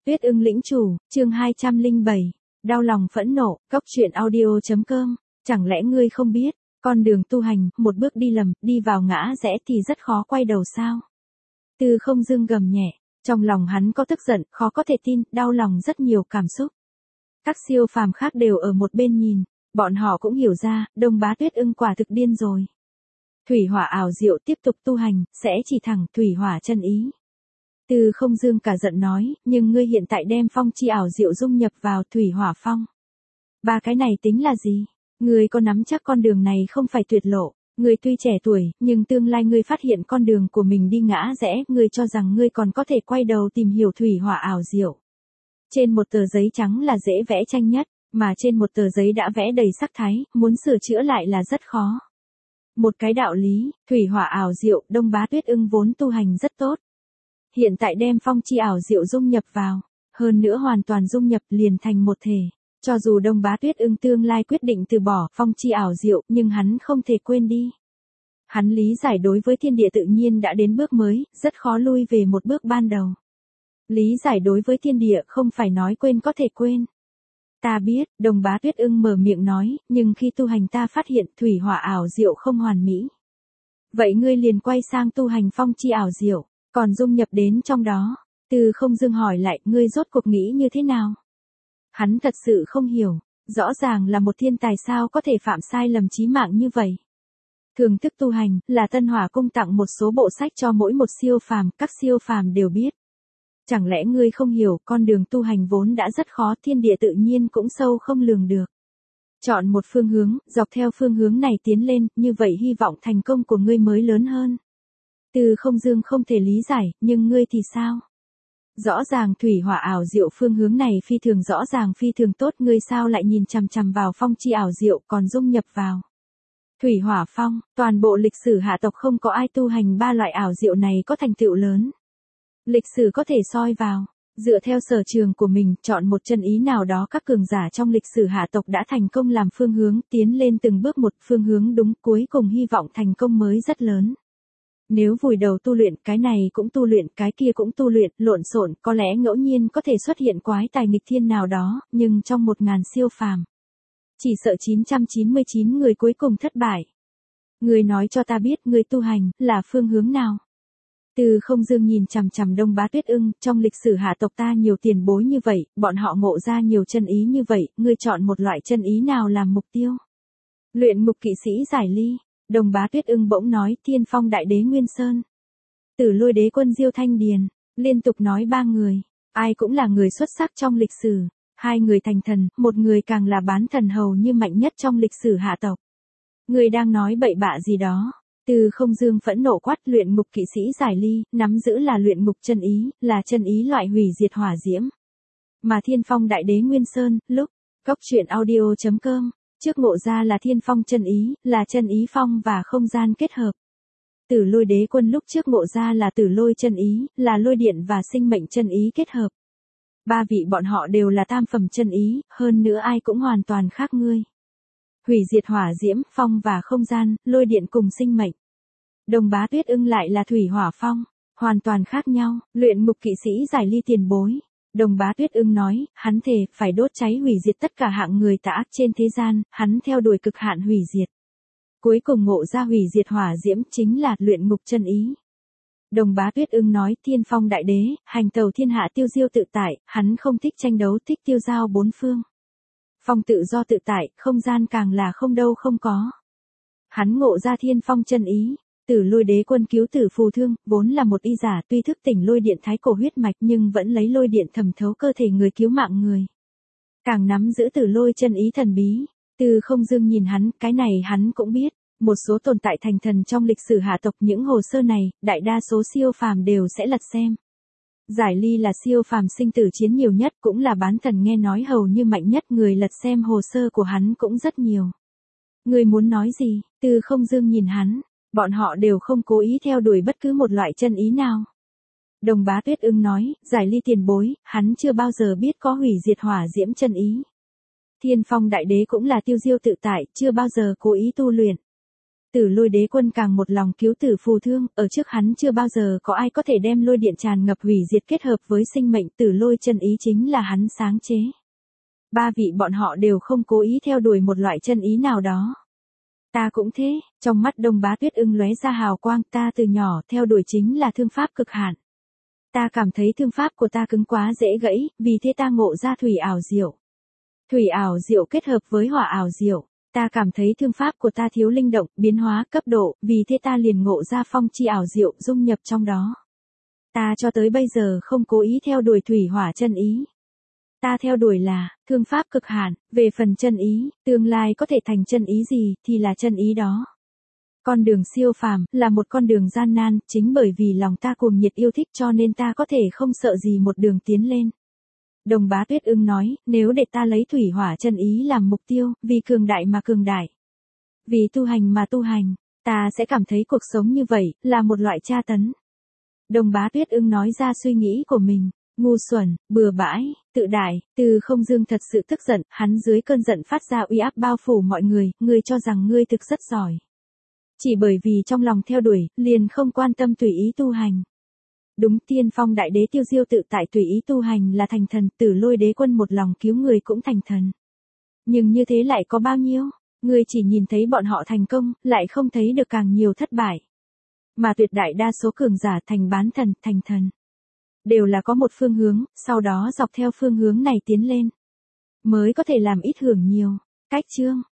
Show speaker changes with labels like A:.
A: Tuyết ưng lĩnh chủ, chương 207. Đau lòng phẫn nộ, cóc truyện audio.com. Chẳng lẽ ngươi không biết, con đường tu hành, một bước đi lầm, đi vào ngã rẽ thì rất khó quay đầu sao? Từ Không Dương gầm nhẹ, trong lòng hắn có tức giận, khó có thể tin, đau lòng rất nhiều cảm xúc. Các siêu phàm khác đều ở một bên nhìn, bọn họ cũng hiểu ra, Đông Bá Tuyết ưng quả thực điên rồi. Thủy hỏa ảo diệu tiếp tục tu hành, sẽ chỉ thẳng thủy hỏa chân ý. Từ Không Dương cả giận nói, nhưng ngươi hiện tại đem phong chi ảo diệu dung nhập vào thủy hỏa phong. Ba cái này tính là gì? Ngươi có nắm chắc con đường này không phải tuyệt lộ, ngươi tuy trẻ tuổi, nhưng tương lai ngươi phát hiện con đường của mình đi ngã rẽ, ngươi cho rằng ngươi còn có thể quay đầu tìm hiểu thủy hỏa ảo diệu. Trên một tờ giấy trắng là dễ vẽ tranh nhất, mà trên một tờ giấy đã vẽ đầy sắc thái, muốn sửa chữa lại là rất khó. Một cái đạo lý, thủy hỏa ảo diệu, Đông Bá Tuyết ưng vốn tu hành rất tốt. Hiện tại đem phong chi ảo diệu dung nhập vào, hơn nữa hoàn toàn dung nhập liền thành một thể. Cho dù Đông Bá Tuyết ưng tương lai quyết định từ bỏ phong chi ảo diệu, nhưng hắn không thể quên đi. Hắn lý giải đối với thiên địa tự nhiên đã đến bước mới, rất khó lui về một bước ban đầu. Lý giải đối với thiên địa không phải nói quên có thể quên. Ta biết, Đông Bá Tuyết ưng mở miệng nói, nhưng khi tu hành ta phát hiện thủy hỏa ảo diệu không hoàn mỹ. Vậy ngươi liền quay sang tu hành phong chi ảo diệu, còn dung nhập đến trong đó. Từ Không Dương hỏi lại, ngươi rốt cuộc nghĩ như thế nào? Hắn thật sự không hiểu, rõ ràng là một thiên tài sao có thể phạm sai lầm chí mạng như vậy. Thường thức tu hành, là Tân Hỏa cung tặng một số bộ sách cho mỗi một siêu phàm, các siêu phàm đều biết. Chẳng lẽ ngươi không hiểu, con đường tu hành vốn đã rất khó, thiên địa tự nhiên cũng sâu không lường được. Chọn một phương hướng, dọc theo phương hướng này tiến lên, như vậy hy vọng thành công của ngươi mới lớn hơn. Từ Không Dương không thể lý giải, nhưng ngươi thì sao? Rõ ràng thủy hỏa ảo diệu phương hướng này phi thường rõ ràng phi thường tốt, ngươi sao lại nhìn chằm chằm vào phong chi ảo diệu còn dung nhập vào. Thủy hỏa phong, toàn bộ lịch sử hạ tộc không có ai tu hành ba loại ảo diệu này có thành tựu lớn. Lịch sử có thể soi vào, dựa theo sở trường của mình, chọn một chân ý nào đó các cường giả trong lịch sử hạ tộc đã thành công làm phương hướng, tiến lên từng bước một phương hướng đúng, cuối cùng hy vọng thành công mới rất lớn. Nếu vùi đầu tu luyện, cái này cũng tu luyện, cái kia cũng tu luyện, lộn xộn, có lẽ ngẫu nhiên có thể xuất hiện quái tài nghịch thiên nào đó, nhưng trong 1000 siêu phàm, chỉ sợ 999 người cuối cùng thất bại. Người nói cho ta biết, người tu hành là phương hướng nào? Từ Không Dương nhìn chằm chằm Đông Bá Tuyết ưng, trong lịch sử hạ tộc ta nhiều tiền bối như vậy, bọn họ ngộ ra nhiều chân ý như vậy, ngươi chọn một loại chân ý nào làm mục tiêu? Luyện ngục kỵ sĩ Giải Ly. Đông Bá Tuyết ưng bỗng nói, Thiên Phong Đại Đế Nguyên Sơn, Tử Lôi Đế Quân Diêu Thanh Điền, liên tục nói ba người, ai cũng là người xuất sắc trong lịch sử, hai người thành thần, một người càng là bán thần hầu như mạnh nhất trong lịch sử hạ tộc. Người đang nói bậy bạ gì đó? Từ Không Dương phẫn nộ quát, luyện ngục kỵ sĩ Giải Ly, nắm giữ là luyện ngục chân ý, là chân ý loại hủy diệt hỏa diễm. Mà Thiên Phong Đại Đế Nguyên Sơn, lúc, cóc truyện audio.com. Trước ngộ ra là thiên phong chân ý, là chân ý phong và không gian kết hợp. Tử Lôi Đế Quân lúc trước ngộ ra là tử lôi chân ý, là lôi điện và sinh mệnh chân ý kết hợp. Ba vị bọn họ đều là tam phẩm chân ý, hơn nữa ai cũng hoàn toàn khác ngươi. Hủy diệt hỏa diễm, phong và không gian, lôi điện cùng sinh mệnh. Đông Bá Tuyết ưng lại là thủy hỏa phong, hoàn toàn khác nhau, luyện ngục kỵ sĩ Giải Ly tiền bối. Đông Bá Tuyết ưng nói, hắn thề, phải đốt cháy hủy diệt tất cả hạng người tà ác trên thế gian, hắn theo đuổi cực hạn hủy diệt. Cuối cùng ngộ ra hủy diệt hỏa diễm chính là luyện ngục chân ý. Đông Bá Tuyết ưng nói, Thiên Phong Đại Đế, hành tàu thiên hạ tiêu diêu tự tại, hắn không thích tranh đấu, thích tiêu giao bốn phương. Phong tự do tự tại, không gian càng là không đâu không có. Hắn ngộ ra thiên phong chân ý. Tử Lôi Đế Quân cứu tử phù thương, vốn là một y giả, tuy thức tỉnh lôi điện thái cổ huyết mạch nhưng vẫn lấy lôi điện thẩm thấu cơ thể người cứu mạng người. Càng nắm giữ tử lôi chân ý thần bí. Từ Không Dương nhìn hắn, cái này hắn cũng biết, một số tồn tại thành thần trong lịch sử hạ tộc, những hồ sơ này, đại đa số siêu phàm đều sẽ lật xem. Giải Ly là siêu phàm sinh tử chiến nhiều nhất, cũng là bán thần nghe nói hầu như mạnh nhất, người lật xem hồ sơ của hắn cũng rất nhiều. Người muốn nói gì? Từ Không Dương nhìn hắn. Bọn họ đều không cố ý theo đuổi bất cứ một loại chân ý nào. Đông Bá Tuyết ưng nói, Giải Ly tiền bối, hắn chưa bao giờ biết có hủy diệt hỏa diễm chân ý. Thiên Phong Đại Đế cũng là tiêu diêu tự tại, chưa bao giờ cố ý tu luyện. Tử Lôi Đế Quân càng một lòng cứu tử phù thương, ở trước hắn chưa bao giờ có ai có thể đem lôi điện tràn ngập hủy diệt kết hợp với sinh mệnh, Tử Lôi chân ý chính là hắn sáng chế. Ba vị bọn họ đều không cố ý theo đuổi một loại chân ý nào đó. Ta cũng thế, trong mắt Đông Bá Tuyết Ưng lóe ra hào quang, ta từ nhỏ theo đuổi chính là thương pháp cực hạn. Ta cảm thấy thương pháp của ta cứng quá dễ gãy, vì thế ta ngộ ra thủy ảo diệu. Thủy ảo diệu kết hợp với hỏa ảo diệu, ta cảm thấy thương pháp của ta thiếu linh động, biến hóa cấp độ, vì thế ta liền ngộ ra phong chi ảo diệu dung nhập trong đó. Ta cho tới bây giờ không cố ý theo đuổi thủy hỏa chân ý. Ta theo đuổi là thương pháp cực hạn, về phần chân ý, tương lai có thể thành chân ý gì thì là chân ý đó. Con đường siêu phàm là một con đường gian nan, chính bởi vì lòng ta cuồng nhiệt yêu thích cho nên ta có thể không sợ gì một đường tiến lên. Đồng Bá Tuyết Ưng nói, nếu để ta lấy thủy hỏa chân ý làm mục tiêu, vì cường đại mà cường đại. Vì tu hành mà tu hành, ta sẽ cảm thấy cuộc sống như vậy, là một loại tra tấn. Đồng Bá Tuyết Ưng nói ra suy nghĩ của mình, ngu xuẩn, bừa bãi, tự đại, Từ Không Dương thật sự tức giận, hắn dưới cơn giận phát ra uy áp bao phủ mọi người, ngươi cho rằng ngươi thực rất giỏi. Chỉ bởi vì trong lòng theo đuổi, liền không quan tâm tùy ý tu hành. Đúng, Tiên Phong Đại Đế tiêu diêu tự tại tùy ý tu hành là thành thần, Tử Lôi Đế Quân một lòng cứu người cũng thành thần. Nhưng như thế lại có bao nhiêu? Ngươi chỉ nhìn thấy bọn họ thành công, lại không thấy được càng nhiều thất bại. Mà tuyệt đại đa số cường giả thành bán thần, thành thần. Đều là có một phương hướng, sau đó dọc theo phương hướng này tiến lên. Mới có thể làm ít hưởng nhiều. Cách chương